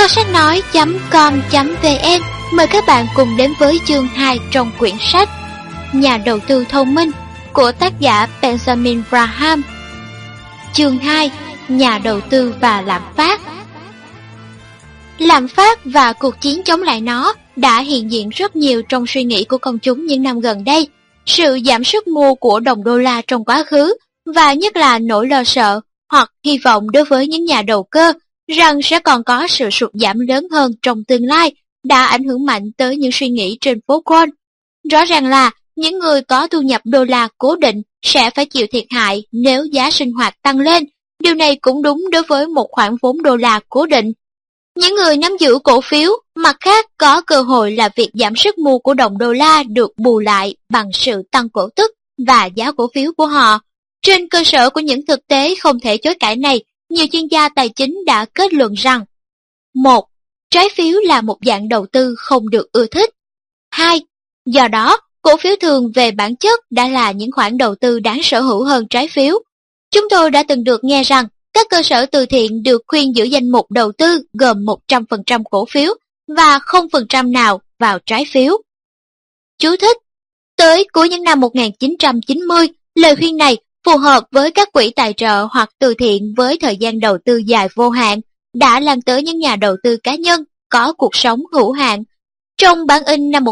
Kho sách nói.com.vn mời các bạn cùng đến với chương 2 trong quyển sách Nhà đầu tư thông minh của tác giả Benjamin Graham. Chương 2: Nhà đầu tư và lạm phát. Lạm phát và cuộc chiến chống lại nó đã hiện diện rất nhiều trong suy nghĩ của công chúng những năm gần đây. Sự giảm sức mua của đồng đô la trong quá khứ, và nhất là nỗi lo sợ hoặc hy vọng đối với những nhà đầu cơ rằng sẽ còn có sự sụt giảm lớn hơn trong tương lai, đã ảnh hưởng mạnh tới những suy nghĩ trên phố Wall. Rõ ràng là những người có thu nhập đô la cố định sẽ phải chịu thiệt hại nếu giá sinh hoạt tăng lên. Điều này cũng đúng đối với một khoản vốn đô la cố định. Những người nắm giữ cổ phiếu, mặt khác, có cơ hội là việc giảm sức mua của đồng đô la được bù lại bằng sự tăng cổ tức và giá cổ phiếu của họ. Trên cơ sở của những thực tế không thể chối cãi này, nhiều chuyên gia tài chính đã kết luận rằng: 1. Trái phiếu là một dạng đầu tư không được ưa thích. 2. Do đó, cổ phiếu thường về bản chất đã là những khoản đầu tư đáng sở hữu hơn trái phiếu. Chúng tôi đã từng được nghe rằng các cơ sở từ thiện được khuyên giữ danh mục đầu tư gồm 100% cổ phiếu và 0% nào vào trái phiếu. Chú thích: tới cuối những năm 1990, lời khuyên này phù hợp với các quỹ tài trợ hoặc từ thiện với thời gian đầu tư dài vô hạn, đã lan tới những nhà đầu tư cá nhân có cuộc sống hữu hạn. Trong bản in năm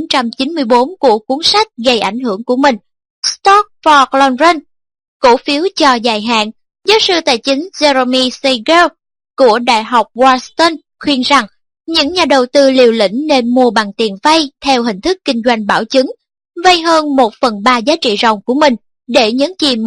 1994 của cuốn sách gây ảnh hưởng của mình, Stock for Long Run, cổ phiếu cho dài hạn, giáo sư tài chính Jeremy Siegel của Đại học Washington khuyên rằng những nhà đầu tư liều lĩnh nên mua bằng tiền vay theo hình thức kinh doanh bảo chứng, vay hơn 1/3 giá trị ròng của mình để nhấn chìm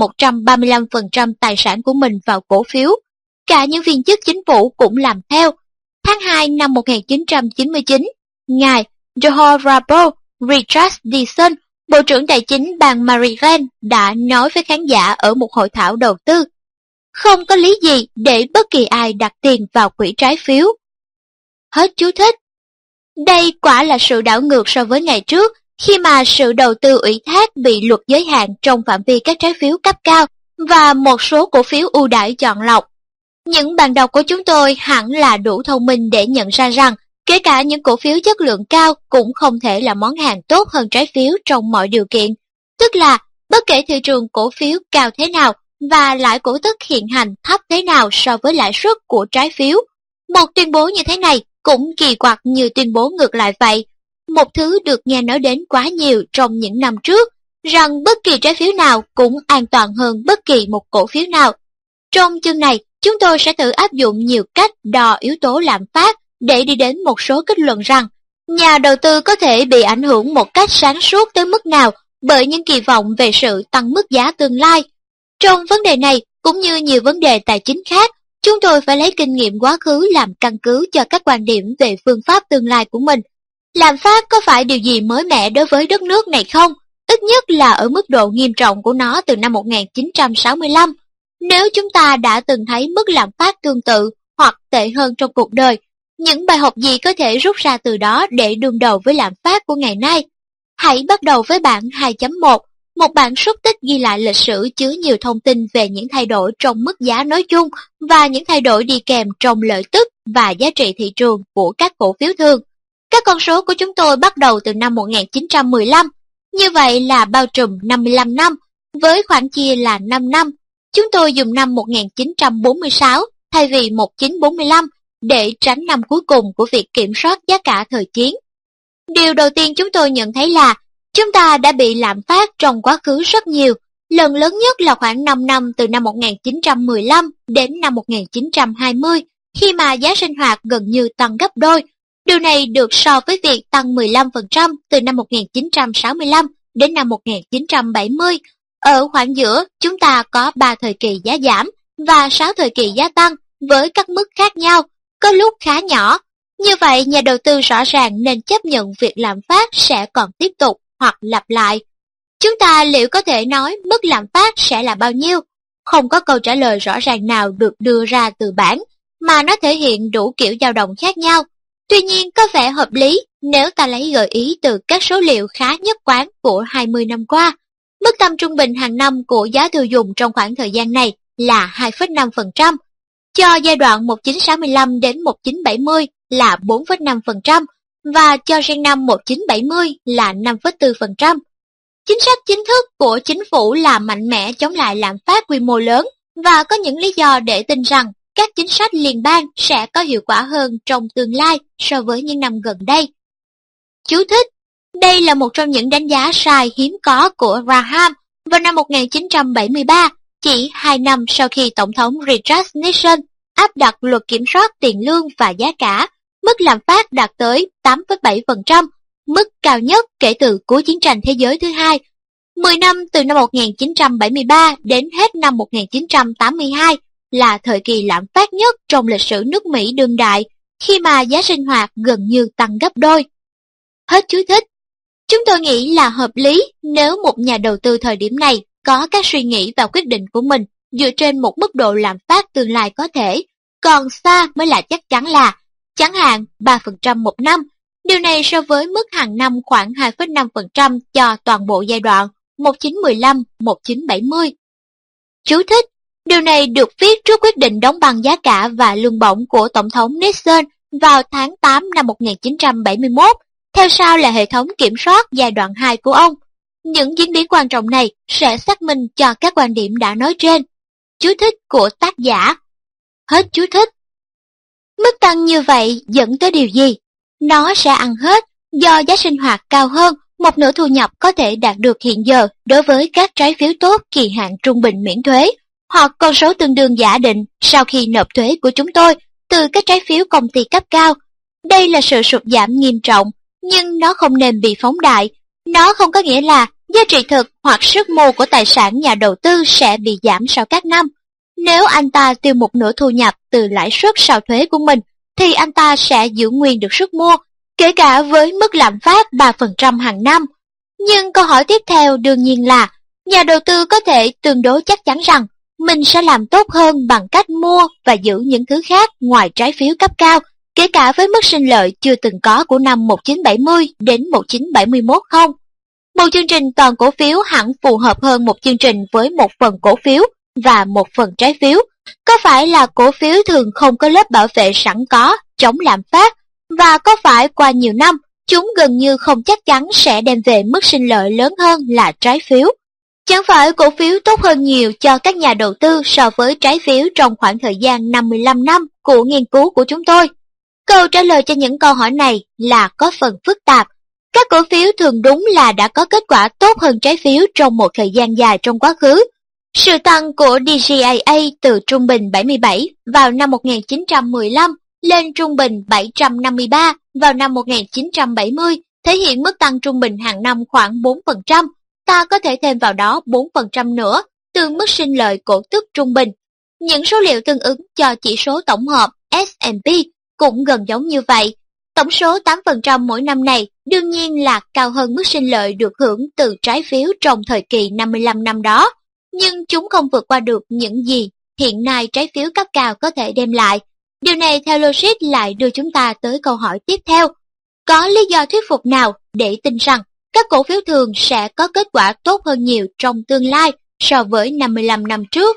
135% tài sản của mình vào cổ phiếu. Cả những viên chức chính phủ cũng làm theo. Tháng 2 năm 1999, ngài Honorable Richard Nixon, Bộ trưởng Tài chính bang Maryland, đã nói với khán giả ở một hội thảo đầu tư: không có lý gì để bất kỳ ai đặt tiền vào quỹ trái phiếu. Hết chú thích. Đây quả là sự đảo ngược so với ngày trước, khi mà sự đầu tư ủy thác bị luật giới hạn trong phạm vi các trái phiếu cấp cao và một số cổ phiếu ưu đãi chọn lọc. Những bạn đọc của chúng tôi hẳn là đủ thông minh để nhận ra rằng kể cả những cổ phiếu chất lượng cao cũng không thể là món hàng tốt hơn trái phiếu trong mọi điều kiện. Tức là bất kể thị trường cổ phiếu cao thế nào và lãi cổ tức hiện hành thấp thế nào so với lãi suất của trái phiếu, một tuyên bố như thế này cũng kỳ quặc như tuyên bố ngược lại vậy. Một thứ được nghe nói đến quá nhiều trong những năm trước, rằng bất kỳ trái phiếu nào cũng an toàn hơn bất kỳ một cổ phiếu nào. Trong chương này, chúng tôi sẽ thử áp dụng nhiều cách đo yếu tố lạm phát để đi đến một số kết luận rằng nhà đầu tư có thể bị ảnh hưởng một cách sáng suốt tới mức nào bởi những kỳ vọng về sự tăng mức giá tương lai. Trong vấn đề này, cũng như nhiều vấn đề tài chính khác, chúng tôi phải lấy kinh nghiệm quá khứ làm căn cứ cho các quan điểm về phương pháp tương lai của mình. Lạm phát có phải điều gì mới mẻ đối với đất nước này không? Ít nhất là ở mức độ nghiêm trọng của nó từ năm 1965. Nếu chúng ta đã từng thấy mức lạm phát tương tự hoặc tệ hơn trong cuộc đời, những bài học gì có thể rút ra từ đó để đương đầu với lạm phát của ngày nay? Hãy bắt đầu với bảng 2.1, một bản xúc tích ghi lại lịch sử chứa nhiều thông tin về những thay đổi trong mức giá nói chung và những thay đổi đi kèm trong lợi tức và giá trị thị trường của các cổ phiếu thường. Các con số của chúng tôi bắt đầu từ năm 1915, như vậy là bao trùm 55 năm, với khoản chia là 5 năm. Chúng tôi dùng năm 1946 thay vì 1945 để tránh năm cuối cùng của việc kiểm soát giá cả thời chiến. Điều đầu tiên chúng tôi nhận thấy là chúng ta đã bị lạm phát trong quá khứ rất nhiều. Lần lớn nhất là khoảng 5 năm từ năm 1915 đến năm 1920, khi mà giá sinh hoạt gần như tăng gấp đôi. Điều này được so với việc tăng 15% từ năm 1965 đến năm 1970. Ở khoảng giữa, chúng ta có 3 thời kỳ giá giảm và 6 thời kỳ giá tăng với các mức khác nhau, có lúc khá nhỏ. Như vậy, nhà đầu tư rõ ràng nên chấp nhận việc lạm phát sẽ còn tiếp tục hoặc lặp lại. Chúng ta liệu có thể nói mức lạm phát sẽ là bao nhiêu? Không có câu trả lời rõ ràng nào được đưa ra từ bảng, mà nó thể hiện đủ kiểu dao động khác nhau. Tuy nhiên, có vẻ hợp lý nếu ta lấy gợi ý từ các số liệu khá nhất quán của 20 năm qua. Mức tăng trung bình hàng năm của giá tiêu dùng trong khoảng thời gian này là 2,5%. cho giai đoạn 1965 đến 1970 là 4,5% và cho riêng năm 1970 là 5,4%. Chính sách chính thức của chính phủ là mạnh mẽ chống lại lạm phát quy mô lớn và có những lý do để tin rằng các chính sách liên bang sẽ có hiệu quả hơn trong tương lai so với những năm gần đây. Chú thích: đây là một trong những đánh giá sai hiếm có của Graham vào năm 1973, chỉ 2 năm sau khi Tổng thống Richard Nixon áp đặt luật kiểm soát tiền lương và giá cả, mức lạm phát đạt tới 8,7%, mức cao nhất kể từ cuối chiến tranh thế giới thứ hai. 10 năm từ năm 1973 đến hết năm 1982 là thời kỳ lạm phát nhất trong lịch sử nước Mỹ đương đại, khi mà giá sinh hoạt gần như tăng gấp đôi. Hết chú thích. Chúng tôi nghĩ là hợp lý nếu một nhà đầu tư thời điểm này có các suy nghĩ và quyết định của mình dựa trên một mức độ lạm phát tương lai có thể, còn xa mới là chắc chắn là, chẳng hạn 3% một năm. Điều này so với mức hàng năm khoảng 2,5% cho toàn bộ giai đoạn 1915-1970. Chú thích: điều này được viết trước quyết định đóng băng giá cả và lương bổng của Tổng thống Nixon vào tháng 8 năm 1971, theo sau là hệ thống kiểm soát giai đoạn 2 của ông. Những diễn biến quan trọng này sẽ xác minh cho các quan điểm đã nói trên. Chú thích của tác giả. Hết chú thích. Mức tăng như vậy dẫn tới điều gì? Nó sẽ ăn hết, do giá sinh hoạt cao hơn, một nửa thu nhập có thể đạt được hiện giờ đối với các trái phiếu tốt kỳ hạn trung bình miễn thuế, hoặc con số tương đương giả định sau khi nộp thuế của chúng tôi từ các trái phiếu công ty cấp cao. Đây là sự sụt giảm nghiêm trọng, nhưng nó không nên bị phóng đại. Nó không có nghĩa là giá trị thực hoặc sức mua của tài sản nhà đầu tư sẽ bị giảm sau các năm. Nếu anh ta tiêu một nửa thu nhập từ lãi suất sau thuế của mình, thì anh ta sẽ giữ nguyên được sức mua, kể cả với mức lạm phát 3% hàng năm. Nhưng câu hỏi tiếp theo đương nhiên là, nhà đầu tư có thể tương đối chắc chắn rằng mình sẽ làm tốt hơn bằng cách mua và giữ những thứ khác ngoài trái phiếu cấp cao, kể cả với mức sinh lợi chưa từng có của năm 1970 đến 1971 không? Một chương trình toàn cổ phiếu hẳn phù hợp hơn một chương trình với một phần cổ phiếu và một phần trái phiếu. Có phải là cổ phiếu thường không có lớp bảo vệ sẵn có chống lạm phát, và có phải qua nhiều năm chúng gần như không chắc chắn sẽ đem về mức sinh lợi lớn hơn là trái phiếu? Chẳng phải cổ phiếu tốt hơn nhiều cho các nhà đầu tư so với trái phiếu trong khoảng thời gian 55 năm của nghiên cứu của chúng tôi? Câu trả lời cho những câu hỏi này là có phần phức tạp. Các cổ phiếu thường đúng là đã có kết quả tốt hơn trái phiếu trong một thời gian dài trong quá khứ. Sự tăng của DJIA từ trung bình 77 vào năm 1915 lên trung bình 753 vào năm 1970 thể hiện mức tăng trung bình hàng năm khoảng 4%. Ta có thể thêm vào đó 4% nữa từ mức sinh lợi cổ tức trung bình. Những số liệu tương ứng cho chỉ số tổng hợp S&P cũng gần giống như vậy. Tổng số 8% mỗi năm này đương nhiên là cao hơn mức sinh lợi được hưởng từ trái phiếu trong thời kỳ 55 năm đó, nhưng chúng không vượt qua được những gì hiện nay trái phiếu cấp cao có thể đem lại. Điều này theo logic lại đưa chúng ta tới câu hỏi tiếp theo. Có lý do thuyết phục nào để tin rằng các cổ phiếu thường sẽ có kết quả tốt hơn nhiều trong tương lai so với 55 năm trước?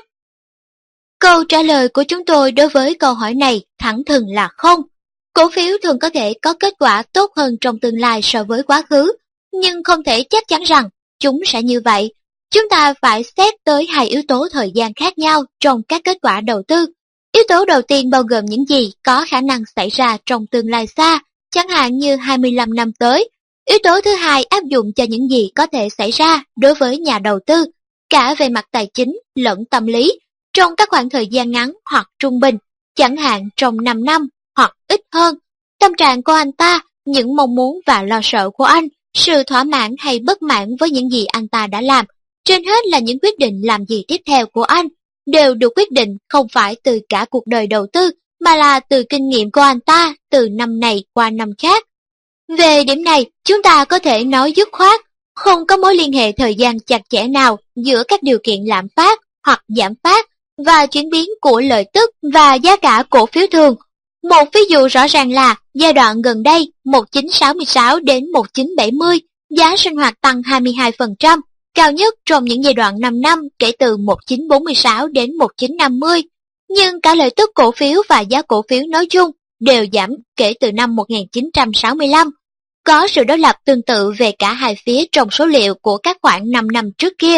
Câu trả lời của chúng tôi đối với câu hỏi này thẳng thừng là không. Cổ phiếu thường có thể có kết quả tốt hơn trong tương lai so với quá khứ, nhưng không thể chắc chắn rằng chúng sẽ như vậy. Chúng ta phải xét tới hai yếu tố thời gian khác nhau trong các kết quả đầu tư. Yếu tố đầu tiên bao gồm những gì có khả năng xảy ra trong tương lai xa, chẳng hạn như 25 năm tới. Yếu tố thứ hai áp dụng cho những gì có thể xảy ra đối với nhà đầu tư, cả về mặt tài chính lẫn tâm lý, trong các khoảng thời gian ngắn hoặc trung bình, chẳng hạn trong 5 năm hoặc ít hơn. Tâm trạng của anh ta, những mong muốn và lo sợ của anh, sự thỏa mãn hay bất mãn với những gì anh ta đã làm, trên hết là những quyết định làm gì tiếp theo của anh, đều được quyết định không phải từ cả cuộc đời đầu tư, mà là từ kinh nghiệm của anh ta từ năm này qua năm khác. Về điểm này, chúng ta có thể nói dứt khoát, không có mối liên hệ thời gian chặt chẽ nào giữa các điều kiện lạm phát hoặc giảm phát và chuyển biến của lợi tức và giá cả cổ phiếu thường. Một ví dụ rõ ràng là giai đoạn gần đây 1966 đến 1970, giá sinh hoạt tăng 22%, cao nhất trong những giai đoạn 5 năm kể từ 1946 đến 1950. Nhưng cả lợi tức cổ phiếu và giá cổ phiếu nói chung đều giảm kể từ năm 1965. Có sự đối lập tương tự về cả hai phía trong số liệu của các khoảng 5 năm trước kia.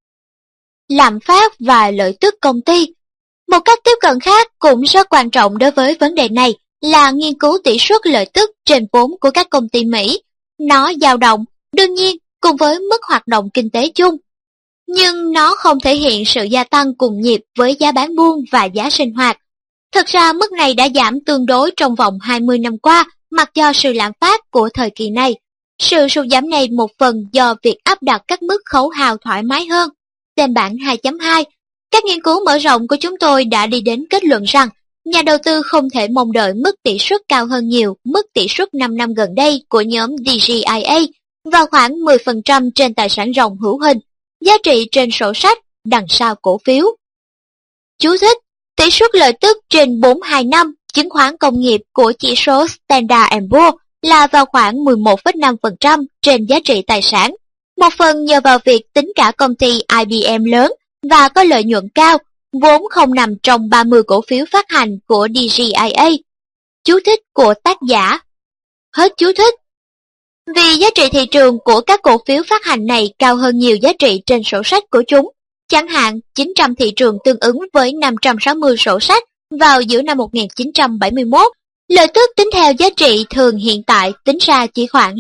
Lạm phát và lợi tức công ty. Một cách tiếp cận khác cũng rất quan trọng đối với vấn đề này là nghiên cứu tỷ suất lợi tức trên vốn của các công ty Mỹ. Nó dao động, đương nhiên, cùng với mức hoạt động kinh tế chung. Nhưng nó không thể hiện sự gia tăng cùng nhịp với giá bán buôn và giá sinh hoạt. Thực ra mức này đã giảm tương đối trong vòng 20 năm qua, mặc cho sự lạm phát của thời kỳ này. Sự sụt giảm này một phần do việc áp đặt các mức khấu hao thoải mái hơn. Trên bảng 2.2, các nghiên cứu mở rộng của chúng tôi đã đi đến kết luận rằng nhà đầu tư không thể mong đợi mức tỷ suất cao hơn nhiều mức tỷ suất 5 năm gần đây của nhóm DJIA vào khoảng 10% trên tài sản ròng hữu hình, giá trị trên sổ sách đằng sau cổ phiếu. Chú thích: tỷ suất lợi tức trên 42 năm chứng khoán công nghiệp của chỉ số Standard & Poor's là vào khoảng 11,5% trên giá trị tài sản, một phần nhờ vào việc tính cả công ty IBM lớn và có lợi nhuận cao, vốn không nằm trong 30 cổ phiếu phát hành của DJIA. Chú thích của tác giả. Hết chú thích. Vì giá trị thị trường của các cổ phiếu phát hành này cao hơn nhiều giá trị trên sổ sách của chúng, chẳng hạn 900 thị trường tương ứng với 560 sổ sách vào giữa năm 1971. Lợi tức tính theo giá trị thường hiện tại tính ra chỉ khoảng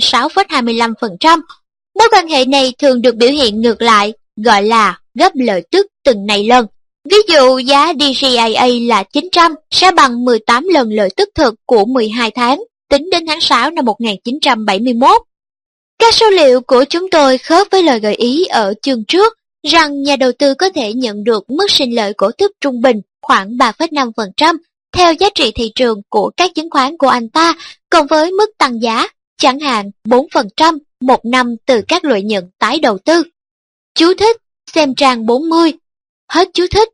6,25%. Mối quan hệ này thường được biểu hiện ngược lại, gọi là gấp lợi tức từng này lần. Ví dụ giá DJIA là 900 sẽ bằng 18 lần lợi tức thực của 12 tháng, tính đến tháng 6 năm 1971. Các số liệu của chúng tôi khớp với lời gợi ý ở chương trước rằng nhà đầu tư có thể nhận được mức sinh lợi cổ tức trung bình khoảng 3,5% theo giá trị thị trường của các chứng khoán của anh ta, cộng với mức tăng giá, chẳng hạn 4% một năm từ các lợi nhuận tái đầu tư. Chú thích, xem trang 40. Hết chú thích.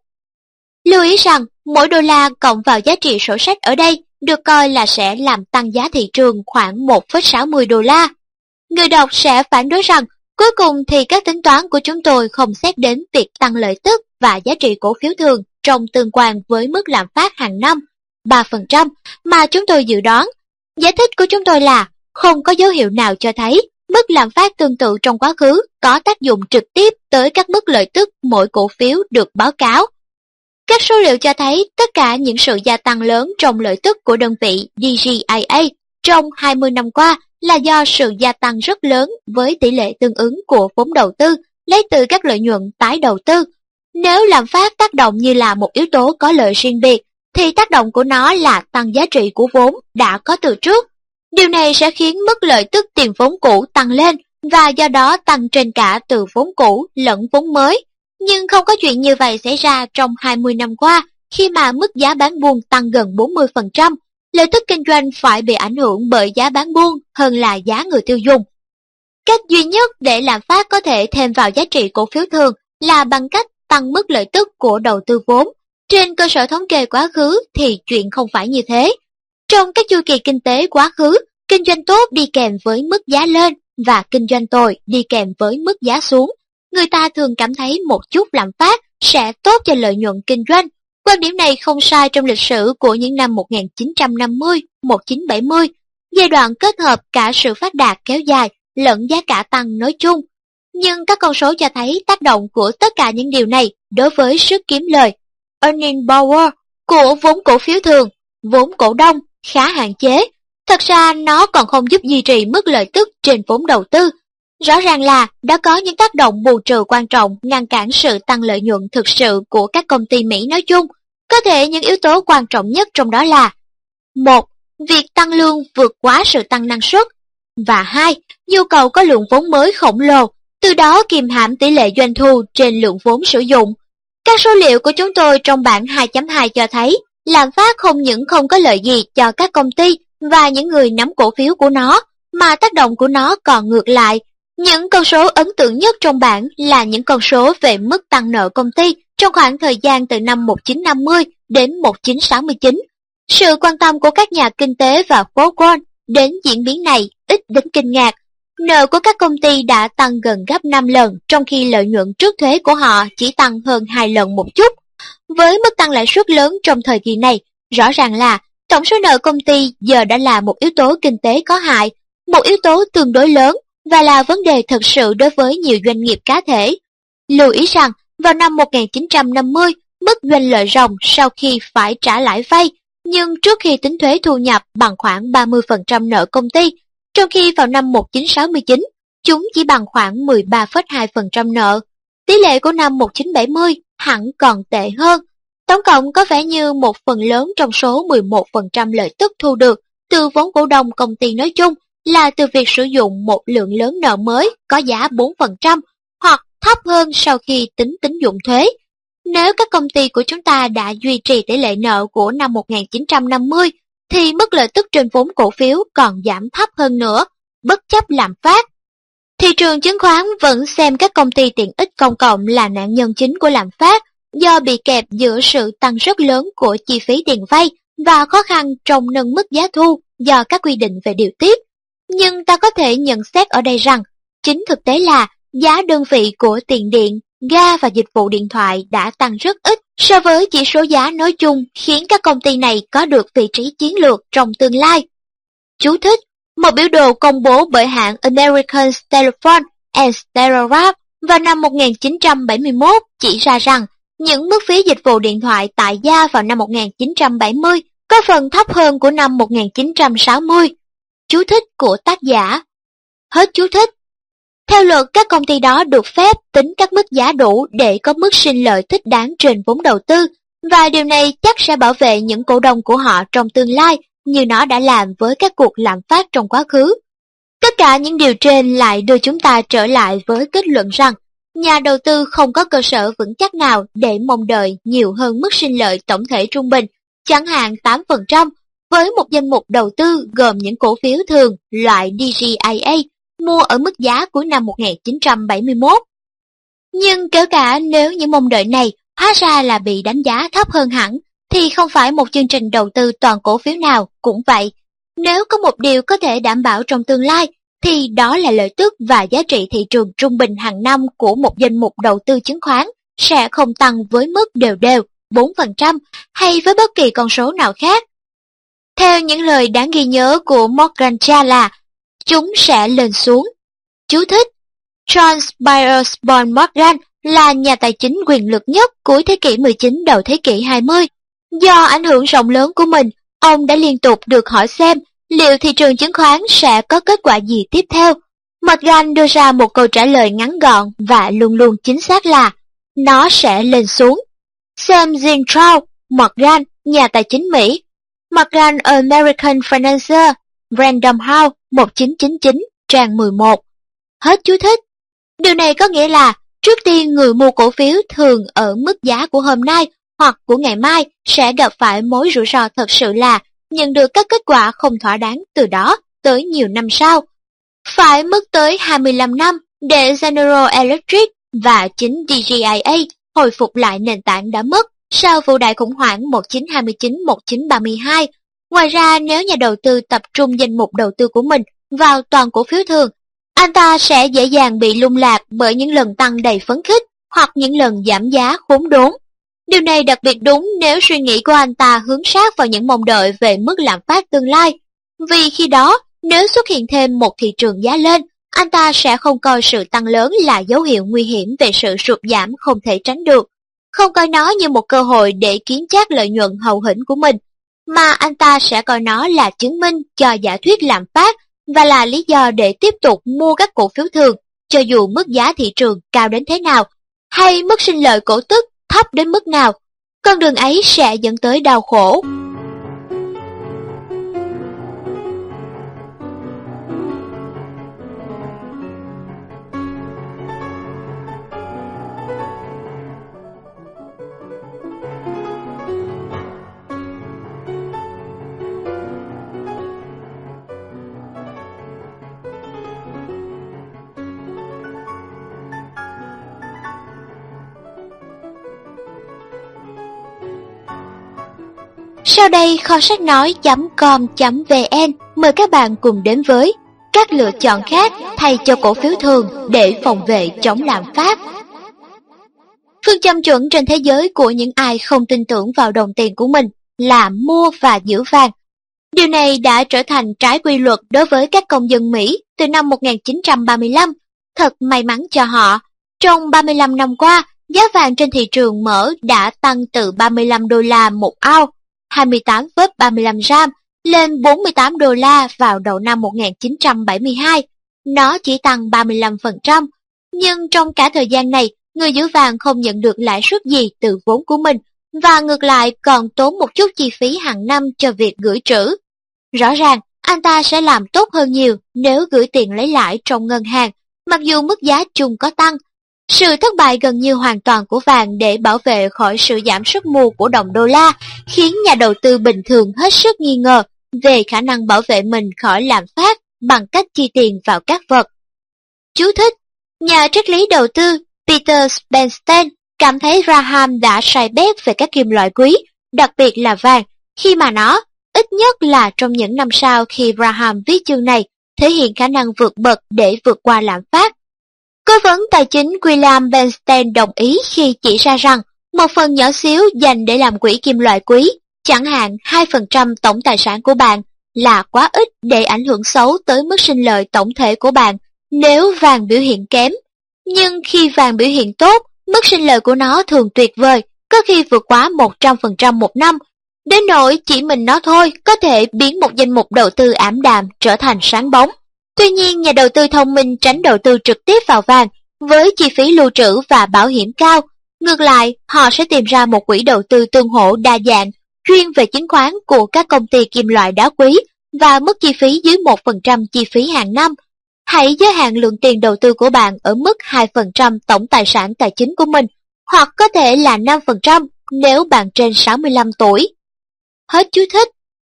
Lưu ý rằng, mỗi đô la cộng vào giá trị sổ sách ở đây được coi là sẽ làm tăng giá thị trường khoảng 1,60 đô la. Người đọc sẽ phản đối rằng, cuối cùng thì các tính toán của chúng tôi không xét đến việc tăng lợi tức và giá trị cổ phiếu thường trong tương quan với mức lạm phát hàng năm, 3% mà chúng tôi dự đoán. Giải thích của chúng tôi là, không có dấu hiệu nào cho thấy mức lạm phát tương tự trong quá khứ có tác dụng trực tiếp tới các mức lợi tức mỗi cổ phiếu được báo cáo. Các số liệu cho thấy tất cả những sự gia tăng lớn trong lợi tức của đơn vị DJIA trong 20 năm qua là do sự gia tăng rất lớn với tỷ lệ tương ứng của vốn đầu tư lấy từ các lợi nhuận tái đầu tư. Nếu lạm phát tác động như là một yếu tố có lợi riêng biệt, thì tác động của nó là tăng giá trị của vốn đã có từ trước. Điều này sẽ khiến mức lợi tức tiền vốn cũ tăng lên và do đó tăng trên cả từ vốn cũ lẫn vốn mới. Nhưng không có chuyện như vậy xảy ra trong 20 năm qua khi mà mức giá bán buôn tăng gần 40%. Lợi tức kinh doanh phải bị ảnh hưởng bởi giá bán buôn hơn là giá người tiêu dùng. Cách duy nhất để lạm phát có thể thêm vào giá trị cổ phiếu thường là bằng cách tăng mức lợi tức của đầu tư vốn. Trên cơ sở thống kê quá khứ thì chuyện không phải như thế. Trong các chu kỳ kinh tế quá khứ, kinh doanh tốt đi kèm với mức giá lên và kinh doanh tồi đi kèm với mức giá xuống. Người ta thường cảm thấy một chút lạm phát sẽ tốt cho lợi nhuận kinh doanh. Quan điểm này không sai trong lịch sử của những năm 1950, 1970, giai đoạn kết hợp cả sự phát đạt kéo dài lẫn giá cả tăng nói chung. Nhưng các con số cho thấy tác động của tất cả những điều này đối với sức kiếm lời, earning power, của vốn cổ phiếu thường, vốn cổ đông khá hạn chế. Thật ra nó còn không giúp duy trì mức lợi tức trên vốn đầu tư. Rõ ràng là đã có những tác động bù trừ quan trọng ngăn cản sự tăng lợi nhuận thực sự của các công ty Mỹ nói chung. Có thể những yếu tố quan trọng nhất trong đó là: 1. Việc tăng lương vượt quá sự tăng năng suất. Và 2. Nhu cầu có lượng vốn mới khổng lồ, từ đó kìm hãm tỷ lệ doanh thu trên lượng vốn sử dụng. Các số liệu của chúng tôi trong bảng 2.2 cho thấy lạm phát không những không có lợi gì cho các công ty và những người nắm cổ phiếu của nó, mà tác động của nó còn ngược lại. Những con số ấn tượng nhất trong bảng là những con số về mức tăng nợ công ty trong khoảng thời gian từ năm 1950 đến 1969. Sự quan tâm của các nhà kinh tế và phố Wall đến diễn biến này ít đến kinh ngạc. Nợ của các công ty đã tăng gần gấp 5 lần trong khi lợi nhuận trước thuế của họ chỉ tăng hơn 2 lần một chút. Với mức tăng lãi suất lớn trong thời kỳ này, rõ ràng là tổng số nợ công ty giờ đã là một yếu tố kinh tế có hại, một yếu tố tương đối lớn và là vấn đề thực sự đối với nhiều doanh nghiệp cá thể. Lưu ý rằng, vào năm 1950, mức doanh lợi ròng sau khi phải trả lãi vay, nhưng trước khi tính thuế thu nhập bằng khoảng 30% nợ công ty, trong khi vào năm 1969, chúng chỉ bằng khoảng 13,2% nợ. Tỷ lệ của năm 1970 hẳn còn tệ hơn. Tổng cộng có vẻ như một phần lớn trong số 11% lợi tức thu được từ vốn cổ đông công ty nói chung là từ việc sử dụng một lượng lớn nợ mới có giá 4% hoặc thấp hơn sau khi tính tín dụng thuế. Nếu các công ty của chúng ta đã duy trì tỷ lệ nợ của năm 1950, thì mức lợi tức trên vốn cổ phiếu còn giảm thấp hơn nữa, bất chấp lạm phát. Thị trường chứng khoán vẫn xem các công ty tiện ích công cộng là nạn nhân chính của lạm phát, do bị kẹp giữa sự tăng rất lớn của chi phí tiền vay và khó khăn trong nâng mức giá thu do các quy định về điều tiết. Nhưng ta có thể nhận xét ở đây rằng, chính thực tế là giá đơn vị của tiền điện, ga và dịch vụ điện thoại đã tăng rất ít so với chỉ số giá nói chung, khiến các công ty này có được vị trí chiến lược trong tương lai. Chú thích: một biểu đồ công bố bởi hãng American Telephone and Telegraph vào năm 1971 chỉ ra rằng những mức phí dịch vụ điện thoại tại gia vào năm 1970 có phần thấp hơn của năm 1960. Chú thích của tác giả. Hết chú thích. Theo luật, các công ty đó được phép tính các mức giá đủ để có mức sinh lợi thích đáng trên vốn đầu tư, và điều này chắc sẽ bảo vệ những cổ đông của họ trong tương lai, như nó đã làm với các cuộc lạm phát trong quá khứ. Tất cả những điều trên lại đưa chúng ta trở lại với kết luận rằng, nhà đầu tư không có cơ sở vững chắc nào để mong đợi nhiều hơn mức sinh lợi tổng thể trung bình, chẳng hạn 8%, với một danh mục đầu tư gồm những cổ phiếu thường loại DJIA mua ở mức giá cuối năm 1971. Nhưng kể cả nếu những mong đợi này hóa ra là bị đánh giá thấp hơn hẳn, thì không phải một chương trình đầu tư toàn cổ phiếu nào cũng vậy. Nếu có một điều có thể đảm bảo trong tương lai, thì đó là lợi tức và giá trị thị trường trung bình hàng năm của một danh mục đầu tư chứng khoán sẽ không tăng với mức đều đều 4% hay với bất kỳ con số nào khác. Theo những lời đáng ghi nhớ của Morgan là chúng sẽ lên xuống. Chú thích: Charles Byers Bond Morgan là nhà tài chính quyền lực nhất cuối thế kỷ 19 đầu thế kỷ 20. Do ảnh hưởng rộng lớn của mình, ông đã liên tục được hỏi xem liệu thị trường chứng khoán sẽ có kết quả gì tiếp theo. Morgan đưa ra một câu trả lời ngắn gọn và luôn luôn chính xác là nó sẽ lên xuống. Sam Zintrow Morgan, nhà tài chính Mỹ. Morgan American Financial, Random House, 1999, trang 11. Hết chú thích. Điều này có nghĩa là, trước tiên người mua cổ phiếu thường ở mức giá của hôm nay hoặc của ngày mai sẽ gặp phải mối rủi ro thật sự là nhận được các kết quả không thỏa đáng từ đó tới nhiều năm sau. Phải mất tới 25 năm để General Electric và chính DJIA hồi phục lại nền tảng đã mất sau vụ đại khủng hoảng 1929-1932. Ngoài ra, nếu nhà đầu tư tập trung danh mục đầu tư của mình vào toàn cổ phiếu thường, anh ta sẽ dễ dàng bị lung lạc bởi những lần tăng đầy phấn khích hoặc những lần giảm giá khốn đốn. Điều này đặc biệt đúng nếu suy nghĩ của anh ta hướng sát vào những mong đợi về mức lạm phát tương lai. Vì khi đó, nếu xuất hiện thêm một thị trường giá lên, anh ta sẽ không coi sự tăng lớn là dấu hiệu nguy hiểm về sự sụt giảm không thể tránh được, không coi nó như một cơ hội để kiếm trác lợi nhuận hậu hĩnh của mình, mà anh ta sẽ coi nó là chứng minh cho giả thuyết lạm phát và là lý do để tiếp tục mua các cổ phiếu thường, cho dù mức giá thị trường cao đến thế nào, hay mức sinh lợi cổ tức thấp đến mức nào. Con đường ấy sẽ dẫn tới đau khổ. Sau đây kho sách nói.com.vn mời các bạn cùng đến với các lựa chọn khác thay cho cổ phiếu thường để phòng vệ chống lạm phát. Phương châm chuẩn trên thế giới của những ai không tin tưởng vào đồng tiền của mình là mua và giữ vàng. Điều này đã trở thành trái quy luật đối với các công dân Mỹ từ năm 1935. Thật may mắn cho họ, trong 35 năm qua, giá vàng trên thị trường mở đã tăng từ 35 đô la một ounce, 28,35 gram, lên 48 đô la vào đầu năm 1972. Nó chỉ tăng 35%, nhưng trong cả thời gian này, người giữ vàng không nhận được lãi suất gì từ vốn của mình, và ngược lại còn tốn một chút chi phí hàng năm cho việc gửi trữ. Rõ ràng, anh ta sẽ làm tốt hơn nhiều nếu gửi tiền lấy lãi trong ngân hàng, mặc dù mức giá chung có tăng. Sự thất bại gần như hoàn toàn của vàng để bảo vệ khỏi sự giảm sức mua của đồng đô la khiến nhà đầu tư bình thường hết sức nghi ngờ về khả năng bảo vệ mình khỏi lạm phát bằng cách chi tiền vào các vật. Chú thích: nhà triết lý đầu tư Peter Spencer cảm thấy Graham đã sai bét về các kim loại quý, đặc biệt là vàng, khi mà nó, ít nhất là trong những năm sau khi Graham viết chương này, thể hiện khả năng vượt bậc để vượt qua lạm phát. Cố vấn tài chính William Bernstein đồng ý khi chỉ ra rằng một phần nhỏ xíu dành để làm quỹ kim loại quý, chẳng hạn 2% tổng tài sản của bạn, là quá ít để ảnh hưởng xấu tới mức sinh lợi tổng thể của bạn nếu vàng biểu hiện kém. Nhưng khi vàng biểu hiện tốt, mức sinh lợi của nó thường tuyệt vời, có khi vượt quá 100% một năm, đến nỗi chỉ mình nó thôi có thể biến một danh mục đầu tư ảm đạm trở thành sáng bóng. Tuy nhiên, nhà đầu tư thông minh tránh đầu tư trực tiếp vào vàng với chi phí lưu trữ và bảo hiểm cao. Ngược lại, họ sẽ tìm ra một quỹ đầu tư tương hỗ đa dạng, chuyên về chứng khoán của các công ty kim loại đá quý và mức chi phí dưới 1% chi phí hàng năm. Hãy giới hạn lượng tiền đầu tư của bạn ở mức 2% tổng tài sản tài chính của mình, hoặc có thể là 5% nếu bạn trên 65 tuổi. Hết chú thích.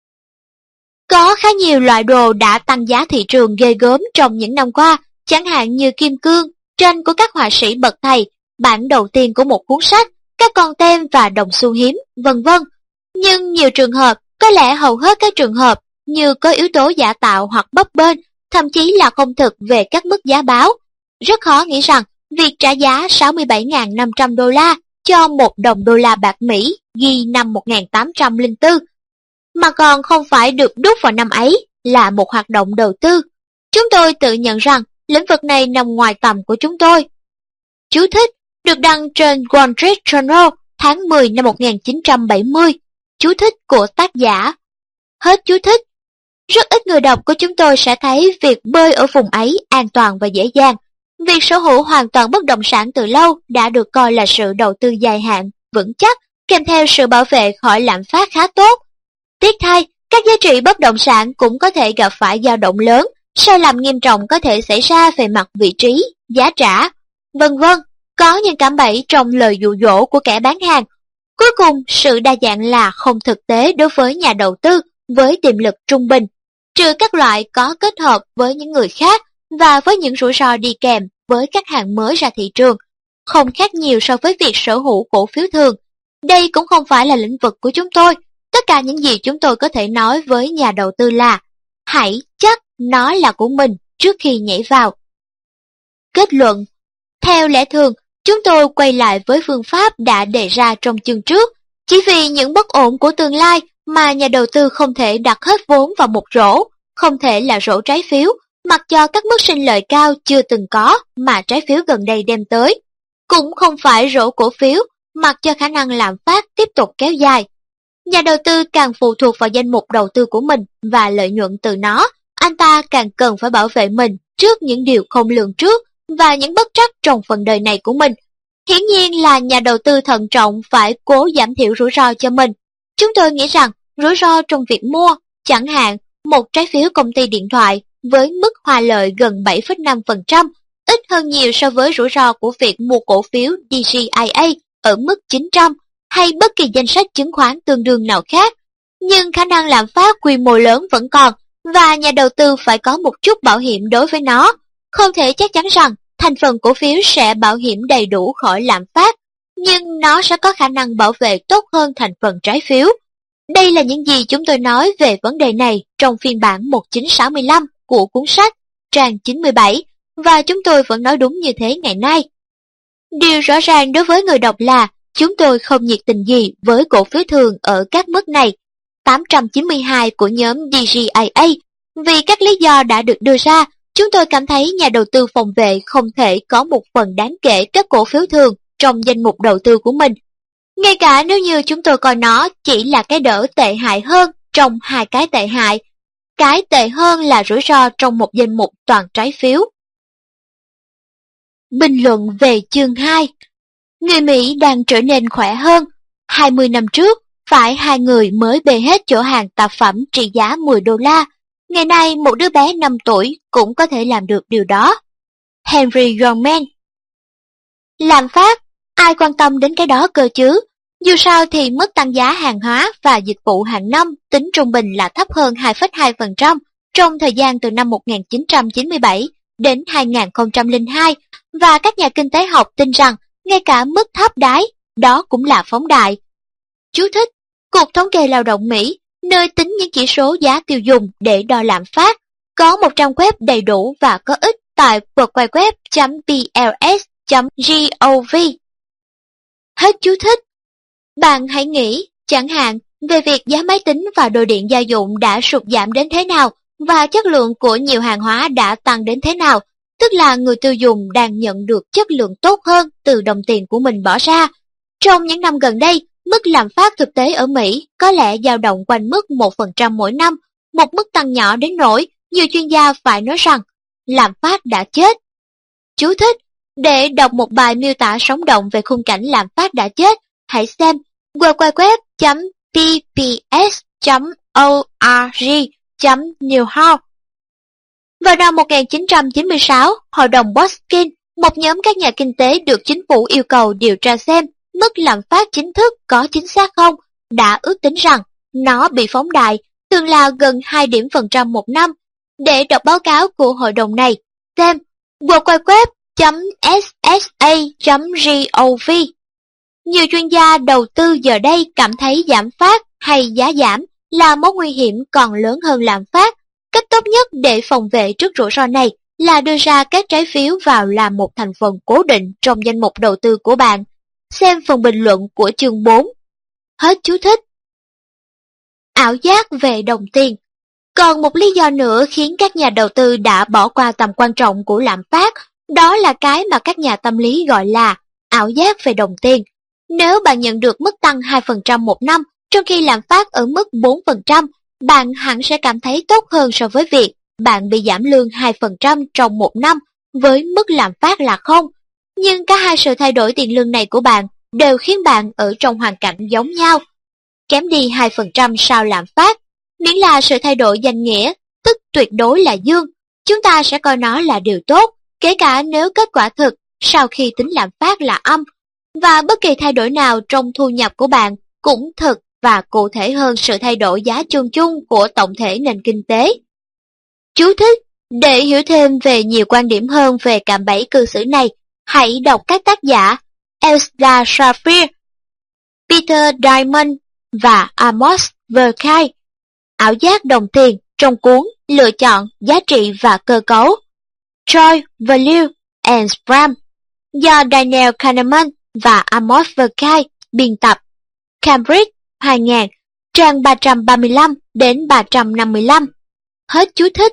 Có khá nhiều loại đồ đã tăng giá thị trường ghê gớm trong những năm qua, chẳng hạn như kim cương, tranh của các họa sĩ bậc thầy, bản đầu tiên của một cuốn sách, các con tem và đồng xu hiếm, vân vân. Nhưng nhiều trường hợp, có lẽ hầu hết các trường hợp, như có yếu tố giả tạo hoặc bấp bênh, thậm chí là không thực về các mức giá báo. Rất khó nghĩ rằng việc trả giá 67.500 đô la cho một đồng đô la bạc Mỹ ghi năm 1804, mà còn không phải được đúc vào năm ấy, là một hoạt động đầu tư. Chúng tôi tự nhận rằng lĩnh vực này nằm ngoài tầm của chúng tôi. Chú thích: được đăng trên Wall Street Journal tháng 10 năm 1970. Chú thích của tác giả. Hết chú thích. Rất ít người đọc của chúng tôi sẽ thấy việc bơi ở vùng ấy an toàn và dễ dàng. Việc sở hữu hoàn toàn bất động sản từ lâu đã được coi là sự đầu tư dài hạn, vững chắc, kèm theo sự bảo vệ khỏi lạm phát khá tốt. Tiếc thay, các giá trị bất động sản cũng có thể gặp phải dao động lớn, sai lầm nghiêm trọng có thể xảy ra về mặt vị trí, giá trả, vân vân. Có những cạm bẫy trong lời dụ dỗ của kẻ bán hàng. Cuối cùng, sự đa dạng là không thực tế đối với nhà đầu tư với tiềm lực trung bình, trừ các loại có kết hợp với những người khác và với những rủi ro đi kèm với các hàng mới ra thị trường, không khác nhiều so với việc sở hữu cổ phiếu thường. Đây cũng không phải là lĩnh vực của chúng tôi. Tất cả những gì chúng tôi có thể nói với nhà đầu tư là hãy chắc nó là của mình trước khi nhảy vào. Kết luận: theo lẽ thường, chúng tôi quay lại với phương pháp đã đề ra trong chương trước. Chỉ vì những bất ổn của tương lai mà nhà đầu tư không thể đặt hết vốn vào một rổ, không thể là rổ trái phiếu, mặc cho các mức sinh lợi cao chưa từng có mà trái phiếu gần đây đem tới. Cũng không phải rổ cổ phiếu, mặc cho khả năng lạm phát tiếp tục kéo dài. Nhà đầu tư càng phụ thuộc vào danh mục đầu tư của mình và lợi nhuận từ nó, anh ta càng cần phải bảo vệ mình trước những điều không lường trước và những bất trắc trong phần đời này của mình. Hiển nhiên là nhà đầu tư thận trọng phải cố giảm thiểu rủi ro cho mình. Chúng tôi nghĩ rằng rủi ro trong việc mua, chẳng hạn một trái phiếu công ty điện thoại với mức hoa lợi gần 7,5%, ít hơn nhiều so với rủi ro của việc mua cổ phiếu DJIA ở mức 900 hay bất kỳ danh sách chứng khoán tương đương nào khác. Nhưng khả năng lạm phát quy mô lớn vẫn còn, và nhà đầu tư phải có một chút bảo hiểm đối với nó. Không thể chắc chắn rằng thành phần cổ phiếu sẽ bảo hiểm đầy đủ khỏi lạm phát, nhưng nó sẽ có khả năng bảo vệ tốt hơn thành phần trái phiếu. Đây là những gì chúng tôi nói về vấn đề này trong phiên bản 1965 của cuốn sách, trang 97, và chúng tôi vẫn nói đúng như thế ngày nay. Điều rõ ràng đối với người đọc là chúng tôi không nhiệt tình gì với cổ phiếu thường ở các mức này. 892 của nhóm DGIA. Vì các lý do đã được đưa ra, chúng tôi cảm thấy nhà đầu tư phòng vệ không thể có một phần đáng kể các cổ phiếu thường trong danh mục đầu tư của mình. Ngay cả nếu như chúng tôi coi nó chỉ là cái đỡ tệ hại hơn trong hai cái tệ hại. Cái tệ hơn là rủi ro trong một danh mục toàn trái phiếu. Bình luận về chương 2. Người Mỹ đang trở nên khỏe hơn. 20 năm trước, phải hai người mới bê hết chỗ hàng tạp phẩm trị giá 10 đô la. Ngày nay, một đứa bé 5 tuổi cũng có thể làm được điều đó. Henry Gorman. Lạm phát, ai quan tâm đến cái đó cơ chứ? Dù sao thì mức tăng giá hàng hóa và dịch vụ hàng năm tính trung bình là thấp hơn 2,2% trong thời gian từ năm 1997 đến 2002, và các nhà kinh tế học tin rằng ngay cả mức thấp đáy, đó cũng là phóng đại. Chú thích: Cục Thống kê Lao động Mỹ, nơi tính những chỉ số giá tiêu dùng để đo lạm phát, có một trang web đầy đủ và có ích tại www.pls.gov. Hết chú thích. Bạn hãy nghĩ, chẳng hạn, về việc giá máy tính và đồ điện gia dụng đã sụt giảm đến thế nào và chất lượng của nhiều hàng hóa đã tăng đến thế nào, tức là người tiêu dùng đang nhận được chất lượng tốt hơn từ đồng tiền của mình bỏ ra. Trong những năm gần đây, mức lạm phát thực tế ở Mỹ có lẽ dao động quanh mức 1% mỗi năm, một mức tăng nhỏ đến nỗi nhiều chuyên gia phải nói rằng lạm phát đã chết. Chú thích: Để đọc một bài miêu tả sống động về khung cảnh lạm phát đã chết, hãy xem www.pps.org.New Vào năm 1996, Hội đồng Boskin, một nhóm các nhà kinh tế được chính phủ yêu cầu điều tra xem mức lạm phát chính thức có chính xác không, đã ước tính rằng nó bị phóng đại, thường là gần 2 điểm phần trăm một năm. Để đọc báo cáo của hội đồng này, xem www.ssa.gov. Nhiều chuyên gia đầu tư giờ đây cảm thấy giảm phát hay giá giảm là mối nguy hiểm còn lớn hơn lạm phát. Cách tốt nhất để phòng vệ trước rủi ro này là đưa ra các trái phiếu vào làm một thành phần cố định trong danh mục đầu tư của bạn. Xem phần bình luận của chương 4. Hết chú thích. Ảo giác về đồng tiền. Còn một lý do nữa khiến các nhà đầu tư đã bỏ qua tầm quan trọng của lạm phát, đó là cái mà các nhà tâm lý gọi là ảo giác về đồng tiền. Nếu bạn nhận được mức tăng 2% một năm, trong khi lạm phát ở mức 4%, bạn hẳn sẽ cảm thấy tốt hơn so với việc bạn bị giảm lương 2% trong một năm với mức lạm phát là 0. Nhưng cả hai sự thay đổi tiền lương này của bạn đều khiến bạn ở trong hoàn cảnh giống nhau. Kém đi 2% sau lạm phát, miễn là sự thay đổi danh nghĩa, tức tuyệt đối là dương, chúng ta sẽ coi nó là điều tốt, kể cả nếu kết quả thực sau khi tính lạm phát là âm. Và bất kỳ thay đổi nào trong thu nhập của bạn cũng thực và cụ thể hơn sự thay đổi giá chung chung của tổng thể nền kinh tế. Chú thích: Để hiểu thêm về nhiều quan điểm hơn về cạm bẫy cư xử này, hãy đọc các tác giả Elsa Shafir, Peter Diamond và Amos Tversky, Ảo giác đồng tiền trong cuốn Lựa chọn, giá trị và cơ cấu, Troy, Value and Spram, do Daniel Kahneman và Amos Tversky biên tập, Cambridge 2000, trang 335 đến 355. Hết chú thích.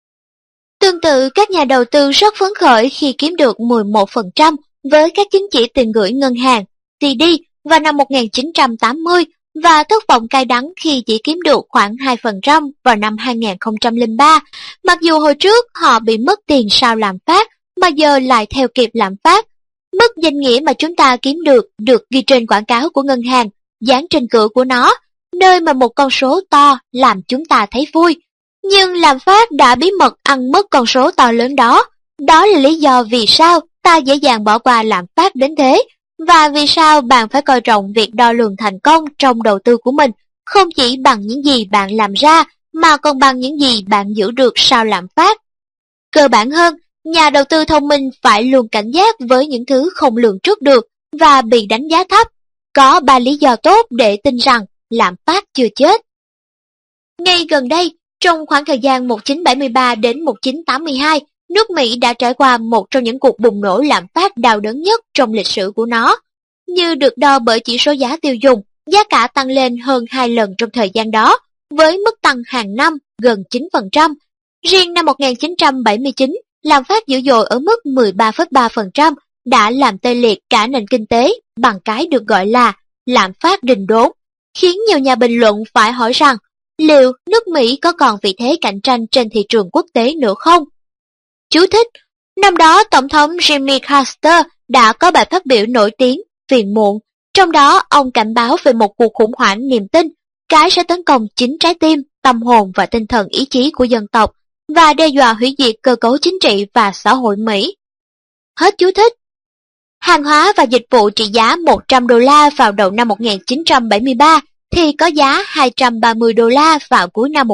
Tương tự, các nhà đầu tư rất phấn khởi khi kiếm được 11% với các chứng chỉ tiền gửi ngân hàng CD vào năm 1980 và thất vọng cay đắng khi chỉ kiếm được khoảng 2% vào năm 2003, mặc dù hồi trước họ bị mất tiền sau lạm phát mà giờ lại theo kịp lạm phát. Mức danh nghĩa mà chúng ta kiếm được ghi trên quảng cáo của ngân hàng, dán trên cửa của nó, nơi mà một con số to làm chúng ta thấy vui. Nhưng lạm phát đã bí mật ăn mất con số to lớn đó. Đó là lý do vì sao ta dễ dàng bỏ qua lạm phát đến thế, và vì sao bạn phải coi trọng việc đo lường thành công trong đầu tư của mình, không chỉ bằng những gì bạn làm ra, mà còn bằng những gì bạn giữ được sau lạm phát. Cơ bản hơn, nhà đầu tư thông minh phải luôn cảnh giác với những thứ không lường trước được và bị đánh giá thấp. Có 3 lý do tốt để tin rằng lạm phát chưa chết. Ngay gần đây, trong khoảng thời gian 1973 đến 1982, nước Mỹ đã trải qua một trong những cuộc bùng nổ lạm phát đau đớn nhất trong lịch sử của nó. Như được đo bởi chỉ số giá tiêu dùng, giá cả tăng lên hơn 2 lần trong thời gian đó, với mức tăng hàng năm gần 9%. Riêng năm 1979, lạm phát dữ dội ở mức 13,3% đã làm tê liệt cả nền kinh tế bằng cái được gọi là lạm phát đình đốn, khiến nhiều nhà bình luận phải hỏi rằng liệu nước Mỹ có còn vị thế cạnh tranh trên thị trường quốc tế nữa không? Chú thích: năm đó Tổng thống Jimmy Carter đã có bài phát biểu nổi tiếng Phiền muộn, trong đó ông cảnh báo về một cuộc khủng hoảng niềm tin, cái sẽ tấn công chính trái tim, tâm hồn và tinh thần ý chí của dân tộc và đe dọa hủy diệt cơ cấu chính trị và xã hội Mỹ. Hết chú thích. Hàng hóa và dịch vụ trị giá 100 đô la vào đầu năm 1973 thì có giá 230 đô la vào cuối năm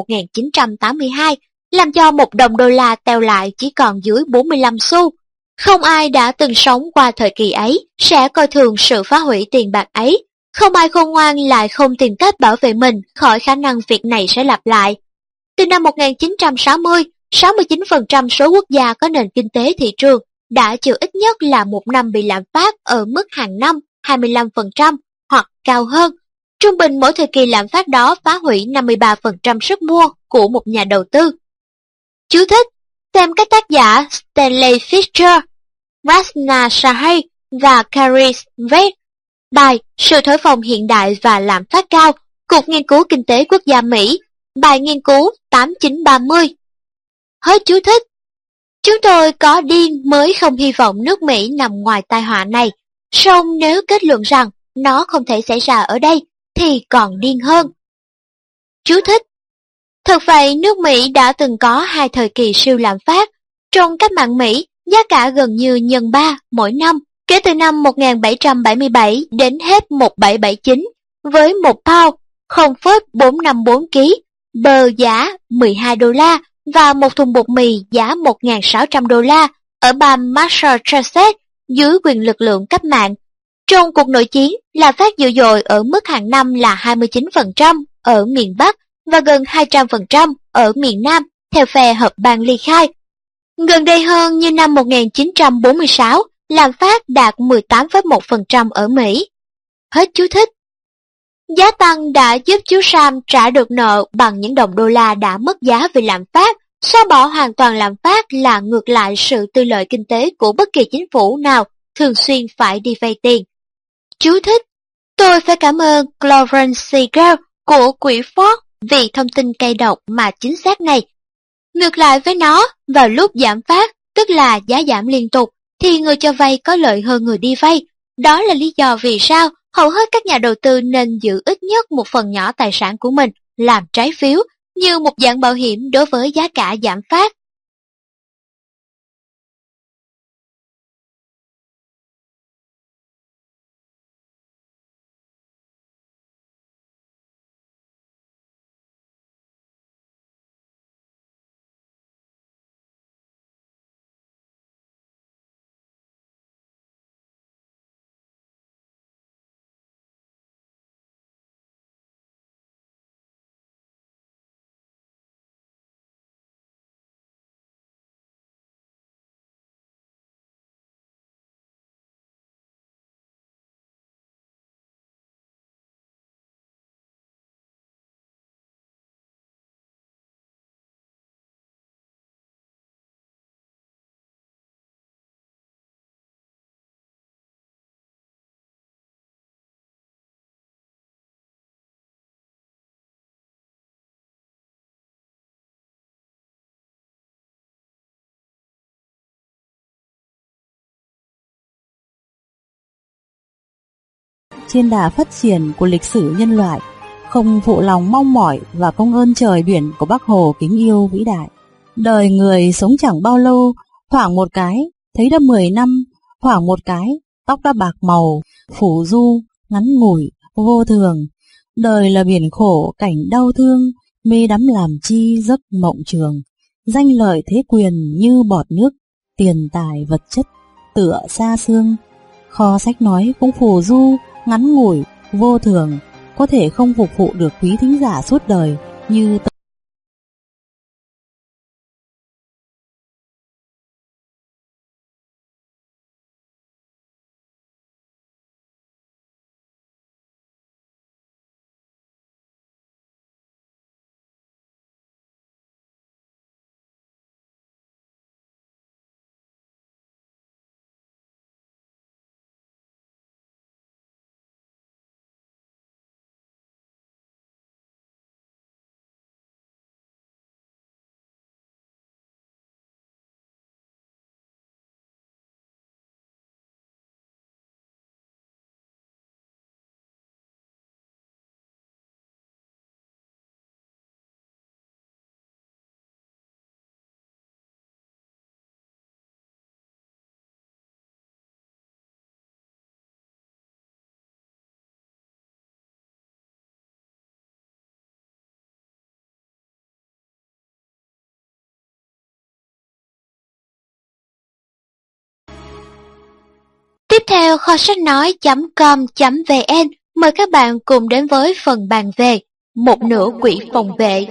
1982, làm cho 1 đồng đô la teo lại chỉ còn dưới 45 xu. Không ai đã từng sống qua thời kỳ ấy sẽ coi thường sự phá hủy tiền bạc ấy. Không ai khôn ngoan lại không tìm cách bảo vệ mình khỏi khả năng việc này sẽ lặp lại. Từ năm 1960, 69% số quốc gia có nền kinh tế thị trường đã chịu ít nhất là một năm bị lạm phát ở mức hàng năm 25% hoặc cao hơn. Trung bình mỗi thời kỳ lạm phát đó phá hủy 53% sức mua của một nhà đầu tư. Chú thích: xem các tác giả Stanley Fischer, Rashna Sahay và Carrie Vett. Bài Sự thổi phồng hiện đại và lạm phát cao, Cục Nghiên cứu Kinh tế Quốc gia Mỹ, bài nghiên cứu 8930. Hết chú thích. Chúng tôi có điên mới không hy vọng nước Mỹ nằm ngoài tai họa này, song nếu kết luận rằng nó không thể xảy ra ở đây, thì còn điên hơn. Chú thích: thật vậy, nước Mỹ đã từng có 2 thời kỳ siêu lạm phát. Trong cách mạng Mỹ, giá cả gần như nhân 3 mỗi năm, kể từ năm 1777 đến hết 1779, với 1 pound 0,454 kg, bơ giá 12 đô la và một thùng bột mì giá 1.600 đô la ở bang Massachusetts dưới quyền lực lượng cách mạng. Trong cuộc nội chiến, lạm phát dữ dội ở mức hàng năm là 29% ở miền Bắc và gần 200% ở miền Nam, theo phe hợp bang ly khai. Gần đây hơn như năm 1946, lạm phát đạt 18,1% ở Mỹ. Hết chú thích. Giá tăng đã giúp chú Sam trả được nợ bằng những đồng đô la đã mất giá vì lạm phát. Xóa bỏ hoàn toàn lạm phát là ngược lại sự tư lợi kinh tế của bất kỳ chính phủ nào thường xuyên phải đi vay tiền. Chú thích: tôi phải cảm ơn Clover Seager của quỹ Ford vì thông tin cây độc mà chính xác này. Ngược lại với nó, vào lúc giảm phát, tức là giá giảm liên tục, thì người cho vay có lợi hơn người đi vay. Đó là lý do vì sao hầu hết các nhà đầu tư nên giữ ít nhất một phần nhỏ tài sản của mình làm trái phiếu như một dạng bảo hiểm đối với giá cả giảm phát. Trên đà phát triển của lịch sử nhân loại, không phụ lòng mong mỏi và công ơn trời biển của Bác Hồ kính yêu vĩ đại. Đời người sống chẳng bao lâu, thoảng một cái thấy đã 10 năm, thoảng một cái tóc đã bạc màu, phủ du, ngắn ngủi, vô thường. Đời là biển khổ, cảnh đau thương, mê đắm làm chi giấc mộng trường. Danh lợi thế quyền như bọt nước, tiền tài vật chất tựa xa xương. Kho sách nói cũng phù du, ngắn ngủi, vô thường, có thể không phục vụ được quý thính giả suốt đời như Tiếp theo, kho sách nói.com.vn mời các bạn cùng đến với phần bàn về một nửa quỹ phòng vệ.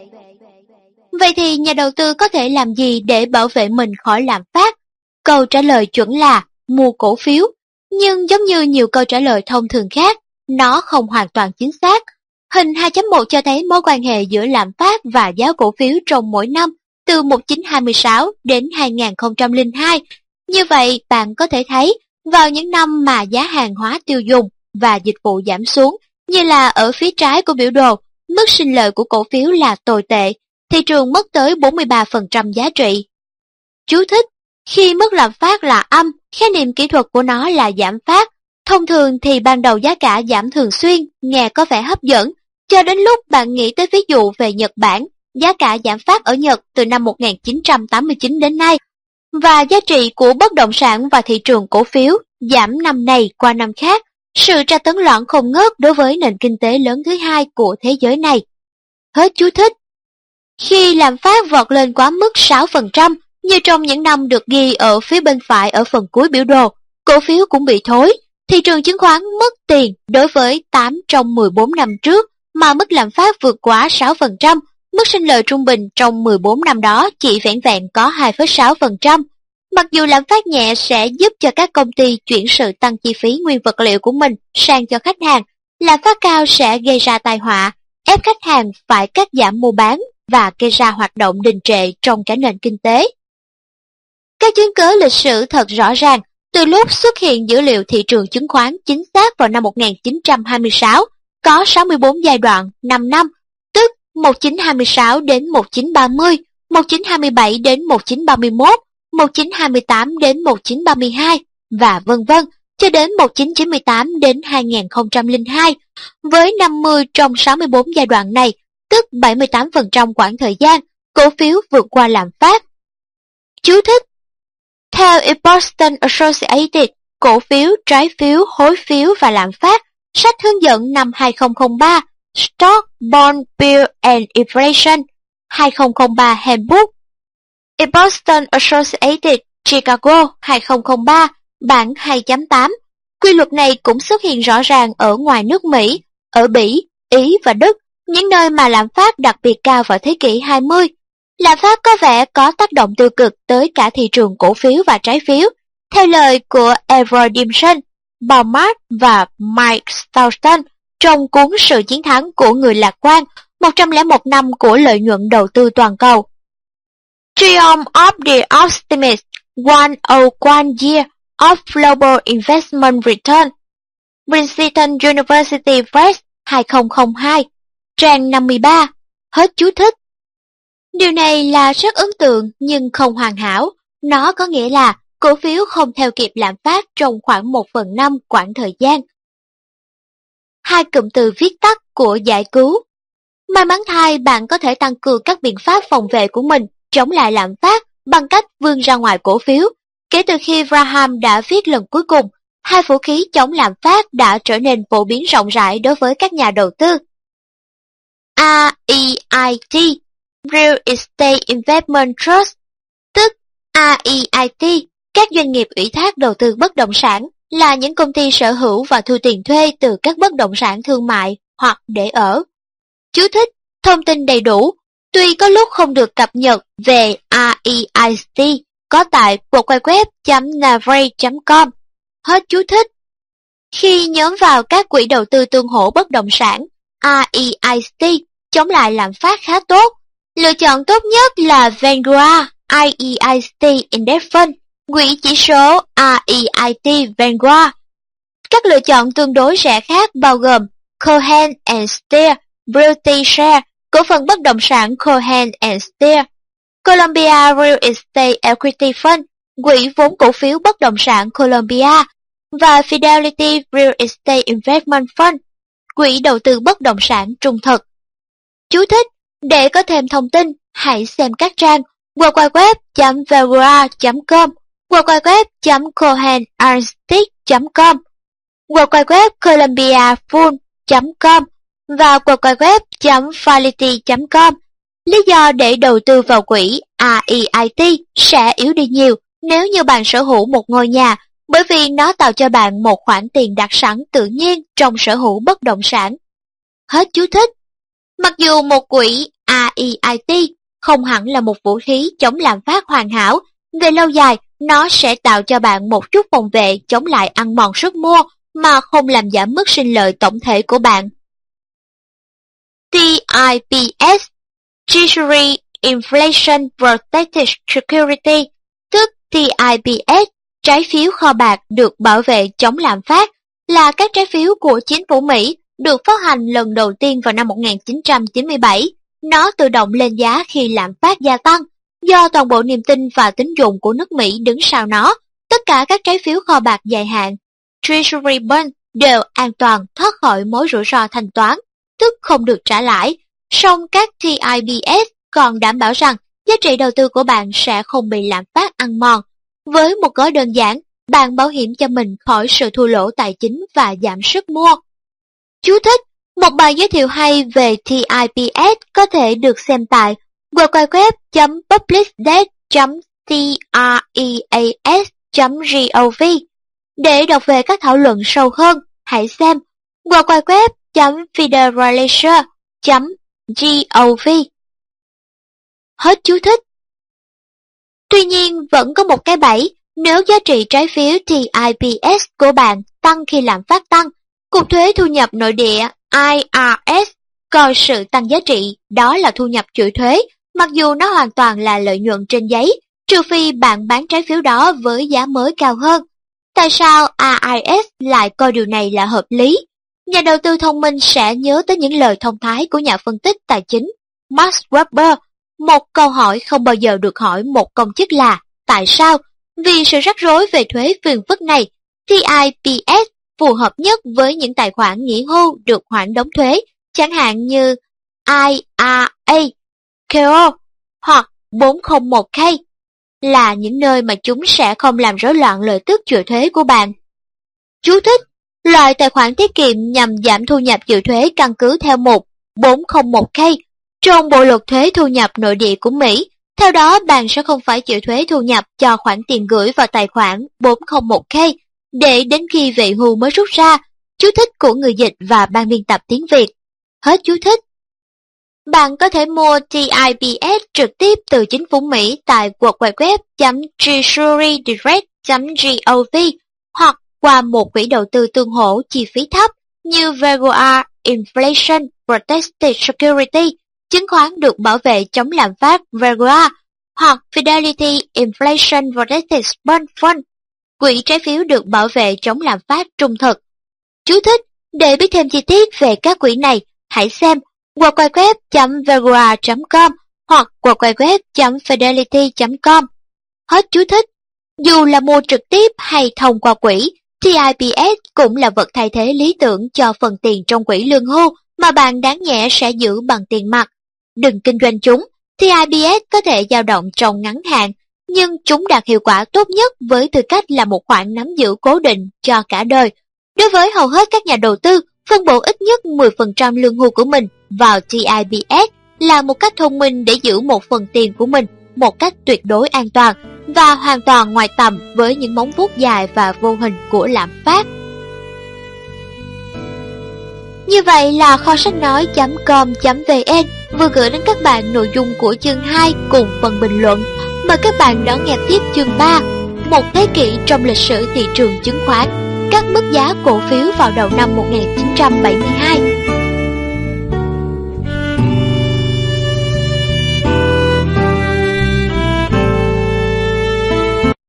Vậy thì nhà đầu tư có thể làm gì để bảo vệ mình khỏi lạm phát? Câu trả lời chuẩn là mua cổ phiếu. Nhưng giống như nhiều câu trả lời thông thường khác, nó không hoàn toàn chính xác. Hình 2.1 cho thấy mối quan hệ giữa lạm phát và giá cổ phiếu trong mỗi năm từ 1926 đến 2002. Như vậy, bạn có thể thấy, vào những năm mà giá hàng hóa tiêu dùng và dịch vụ giảm xuống, như là ở phía trái của biểu đồ, mức sinh lợi của cổ phiếu là tồi tệ, thị trường mất tới 43% giá trị. Chú thích: khi mức lạm phát là âm, khái niệm kỹ thuật của nó là giảm phát. Thông thường thì ban đầu giá cả giảm thường xuyên, nghe có vẻ hấp dẫn, cho đến lúc bạn nghĩ tới ví dụ về Nhật Bản, giá cả giảm phát ở Nhật từ năm 1989 đến nay, và giá trị của bất động sản và thị trường cổ phiếu giảm năm này qua năm khác, sự tra tấn loạn không ngớt đối với nền kinh tế lớn thứ hai của thế giới này. Hết chú thích. Khi lạm phát vọt lên quá mức 6%, như trong những năm được ghi ở phía bên phải ở phần cuối biểu đồ, cổ phiếu cũng bị thối. Thị trường chứng khoán mất tiền đối với 8 trong 14 năm trước mà mức lạm phát vượt quá 6%, mức sinh lời trung bình trong 14 năm đó chỉ vẻn vẹn có 2,6%. Mặc dù lạm phát nhẹ sẽ giúp cho các công ty chuyển sự tăng chi phí nguyên vật liệu của mình sang cho khách hàng, lạm phát cao sẽ gây ra tai họa, ép khách hàng phải cắt giảm mua bán và gây ra hoạt động đình trệ trong cả nền kinh tế. Các chứng cớ lịch sử thật rõ ràng. Từ lúc xuất hiện dữ liệu thị trường chứng khoán chính xác vào năm 1926, có 64 giai đoạn 5 năm, tức 1926 đến 1930, 1927 đến 1931, 1928 đến 1932, và vân vân, cho đến 1998 đến 2002. Với 50 trong 64 giai đoạn này, tức 78% quãng thời gian, cổ phiếu vượt qua lạm phát. Chú thích: theo Boston Associated, cổ phiếu, trái phiếu, hối phiếu và lạm phát, sách hướng dẫn năm 2003, Stock, Bond, Bill and Inflation, 2003 Handbook. Boston Associated, Chicago, 2003, bản 2.8. Quy luật này cũng xuất hiện rõ ràng ở ngoài nước Mỹ, ở Bỉ, Ý và Đức, những nơi mà lạm phát đặc biệt cao vào thế kỷ 20. Lạm phát có vẻ có tác động tiêu cực tới cả thị trường cổ phiếu và trái phiếu, theo lời của Edward Dimson, Baumart và Mike Stauston trong cuốn Sự chiến thắng của người lạc quan, 101 năm của lợi nhuận đầu tư toàn cầu. Triumph of the Optimist, 101 Year of Global Investment Return, Princeton University Press, 2002, trang 53, hết chú thích. Điều này là rất ấn tượng nhưng không hoàn hảo. Nó có nghĩa là cổ phiếu không theo kịp lạm phát trong khoảng 1/5 quãng thời gian. Hai cụm từ viết tắt của giải cứu. May mắn thay, bạn có thể tăng cường các biện pháp phòng vệ của mình chống lại lạm phát bằng cách vươn ra ngoài cổ phiếu. Kể từ khi Graham đã viết lần cuối cùng, hai vũ khí chống lạm phát đã trở nên phổ biến rộng rãi đối với các nhà đầu tư. REIT, Real Estate Investment Trust, tức REIT, các doanh nghiệp ủy thác đầu tư bất động sản, là những công ty sở hữu và thu tiền thuê từ các bất động sản thương mại hoặc để ở. Chú thích: thông tin đầy đủ, tuy có lúc không được cập nhật về REIT, có tại www.navray.com. Hết chú thích. Khi nhóm vào các quỹ đầu tư tương hỗ bất động sản, REIT chống lại lạm phát khá tốt. Lựa chọn tốt nhất là Vanguard REIT Index Fund, quỹ chỉ số REIT Vanguard. Các lựa chọn tương đối rẻ khác bao gồm Cohen & Steers Beauty Share, cổ phần bất động sản Cohen & Steers, Columbia Real Estate Equity Fund, quỹ vốn cổ phiếu bất động sản Columbia, và Fidelity Real Estate Investment Fund, quỹ đầu tư bất động sản trung thực. Chú thích: để có thêm thông tin, hãy xem các trang www.vanguard.com, www.cohenandsteers.com, www.columbiafund.com và www.fidelity.com. Lý do để đầu tư vào quỹ REIT sẽ yếu đi nhiều nếu như bạn sở hữu một ngôi nhà, bởi vì nó tạo cho bạn một khoản tiền đặc sẵn tự nhiên trong sở hữu bất động sản. Hết chú thích. Mặc dù một quỹ REIT không hẳn là một vũ khí chống lạm phát hoàn hảo, về lâu dài nó sẽ tạo cho bạn một chút phòng vệ chống lại ăn mòn sức mua mà không làm giảm mức sinh lợi tổng thể của bạn. TIPS Treasury Inflation Protected Security, tức TIPS, trái phiếu kho bạc được bảo vệ chống lạm phát, là các trái phiếu của chính phủ Mỹ được phát hành lần đầu tiên vào năm 1997. Nó tự động lên giá khi lạm phát gia tăng, do toàn bộ niềm tin và tín dụng của nước Mỹ đứng sau nó. Tất cả các trái phiếu kho bạc dài hạn, Treasury Bond, đều an toàn thoát khỏi mối rủi ro thanh toán, tức không được trả lãi. Song các TIPS còn đảm bảo rằng giá trị đầu tư của bạn sẽ không bị lạm phát ăn mòn. Với một gói đơn giản, bạn bảo hiểm cho mình khỏi sự thua lỗ tài chính và giảm sức mua. Chú thích: một bài giới thiệu hay về TIPS có thể được xem tại www.publicdebt.treas.gov. Để đọc về các thảo luận sâu hơn, hãy xem www.federalisher.gov. Hết chú thích. Tuy nhiên, vẫn có một cái bẫy. Nếu giá trị trái phiếu TIPS của bạn tăng khi lạm phát tăng, Cục Thuế Thu nhập Nội địa IRS coi sự tăng giá trị đó là thu nhập chịu thuế, mặc dù nó hoàn toàn là lợi nhuận trên giấy, trừ phi bạn bán trái phiếu đó với giá mới cao hơn. Tại sao IRS lại coi điều này là hợp lý? Nhà đầu tư thông minh sẽ nhớ tới những lời thông thái của nhà phân tích tài chính Max Weber. Một câu hỏi không bao giờ được hỏi một công chức là tại sao? Vì sự rắc rối về thuế phiền phức này, TIPS phù hợp nhất với những tài khoản nghỉ hưu được hoãn đóng thuế, chẳng hạn như IRA, KO hoặc 401k, là những nơi mà chúng sẽ không làm rối loạn lợi tức chịu thuế của bạn. Chú thích: loại tài khoản tiết kiệm nhằm giảm thu nhập chịu thuế căn cứ theo mục 401k trong Bộ luật thuế thu nhập nội địa của Mỹ. Theo đó, bạn sẽ không phải chịu thuế thu nhập cho khoản tiền gửi vào tài khoản 401k để đến khi về hưu mới rút ra. Chú thích của người dịch và ban biên tập tiếng Việt. Hết chú thích. Bạn có thể mua TIPS trực tiếp từ chính phủ Mỹ tại www.treasurydirect.gov hoặc qua một quỹ đầu tư tương hỗ chi phí thấp như Vanguard Inflation Protected Security, chứng khoán được bảo vệ chống lạm phát Vanguard, hoặc Fidelity Inflation Protected Bond Fund, quỹ trái phiếu được bảo vệ chống lạm phát trung thực. Chú thích: để biết thêm chi tiết về các quỹ này, hãy xem www.vanguard.com hoặc www.fidelity.com. Hết chú thích. Dù là mua trực tiếp hay thông qua quỹ, TIPS cũng là vật thay thế lý tưởng cho phần tiền trong quỹ lương hưu mà bạn đáng nhẽ sẽ giữ bằng tiền mặt. Đừng kinh doanh chúng. TIPS có thể dao động trong ngắn hạn, nhưng chúng đạt hiệu quả tốt nhất với tư cách là một khoản nắm giữ cố định cho cả đời. Đối với hầu hết các nhà đầu tư, phân bổ ít nhất 10% lương hưu của mình vào TIPS là một cách thông minh để giữ một phần tiền của mình một cách tuyệt đối an toàn và hoàn toàn ngoài tầm với những móng vuốt dài và vô hình của lạm phát. Như vậy là kho sách nói.com.vn vừa gửi đến các bạn nội dung của chương 2 cùng phần bình luận. Mời các bạn đón nghe tiếp chương 3, một thế kỷ trong lịch sử thị trường chứng khoán, các mức giá cổ phiếu vào đầu năm 1972.